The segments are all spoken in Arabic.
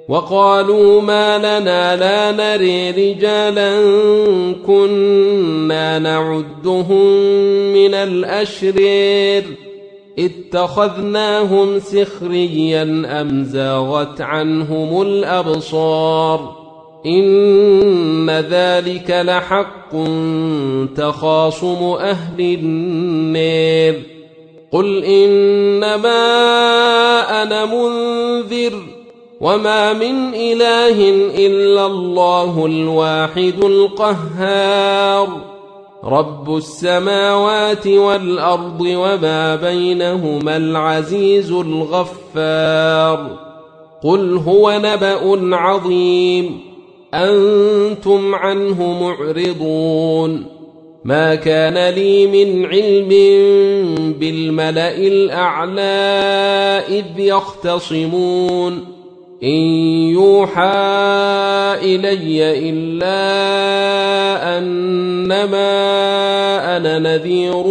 وقالوا ما لنا لا نري رجالا كنا نعدهم من الأشرار اتخذناهم سخريا أم زاغت عنهم الأبصار إن ذلك لحق تخاصم أهل النار قل إنما أنا منذر وما من إله إلا الله الواحد القهار رب السماوات والأرض وما بينهما العزيز الغفار قل هو نبأ عظيم أنتم عنه معرضون ما كان لي من علم بالملأ الأعلى إذ يختصمون إن يوحى إلي إلا أنما أنا نذير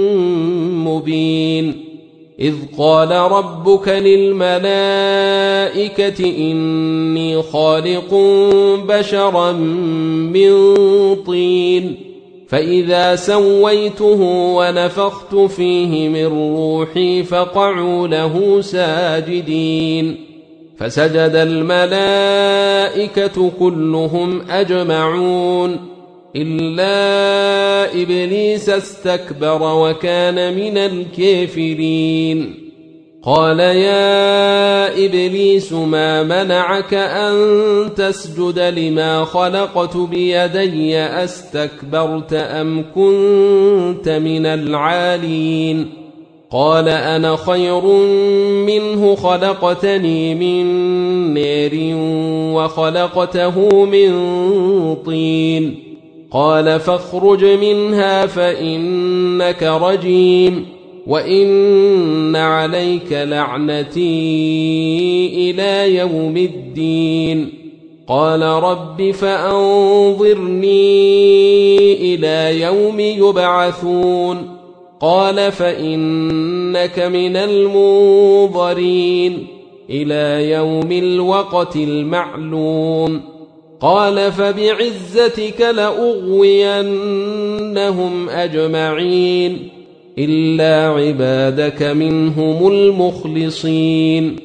مبين إذ قال ربك للملائكة إني خالق بشرا من طين فإذا سويته ونفخت فيه من روحي فقعوا له ساجدين فسجد الملائكة كلهم أجمعون إلا إبليس استكبر وكان من الكافرين قال يا إبليس ما منعك أن تسجد لما خلقت بيدي أستكبرت أم كنت من العالين قال أنا خير منه خلقتني من نار وخلقته من طين قال فاخرج منها فإنك رجيم وإن عليك لعنتي إلى يوم الدين قال رب فأنظرني إلى يوم يبعثون قال فإنك من المنظرين إلى يوم الوقت المعلوم قال فبعزتك لأغوينهم أجمعين إلا عبادك منهم المخلصين